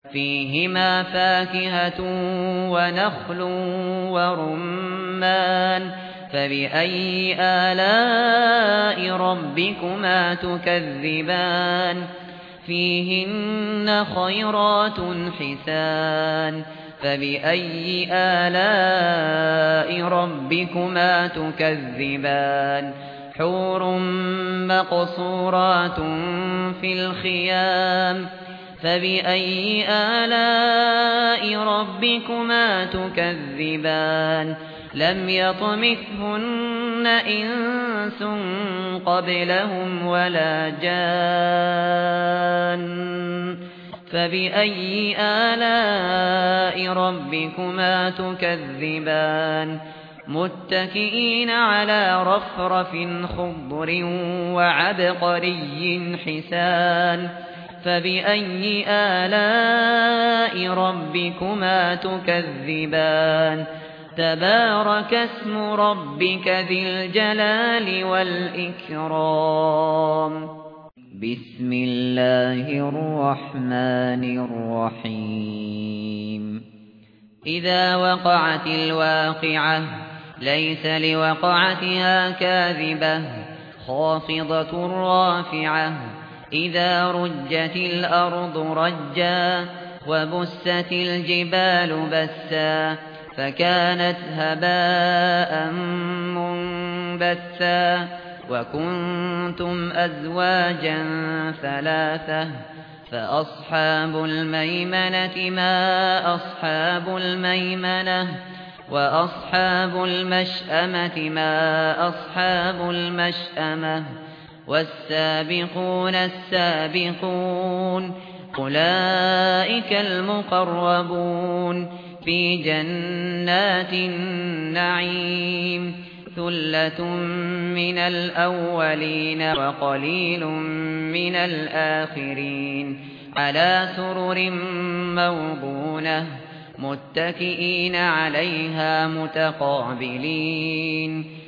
فيهما فاكهة ونخل ورمان فبأي آلاء ربكما تكذبان فيهن خيرات حسان فبأي آلاء ربكما تكذبان حور مقصورات في الخيام فبأي آلاء ربكما تكذبان لم يطمثهن إنس قبلهم ولا جان فبأي آلاء ربكما تكذبان متكئين على رفرف خضر وعبقري حسان فبأي آلاء ربكما تكذبان تبارك اسم ربك ذي الجلال والإكرام بسم الله الرحمن الرحيم إذا وقعت الواقعة ليس لوقعتها كاذبة خافضة رافعة إذا رجت الأرض رجا وبست الجبال بسا فكانت هباء منبثا وكنتم أزواجا ثلاثة فأصحاب الميمنة ما أصحاب الميمنة وأصحاب المشأمة ما أصحاب المشأمة والسابقون السابقون أولئك المقربون في جنات النعيم ثلة من الأولين وقليل من الآخرين على سرر موضونة متكئين عليها متقابلين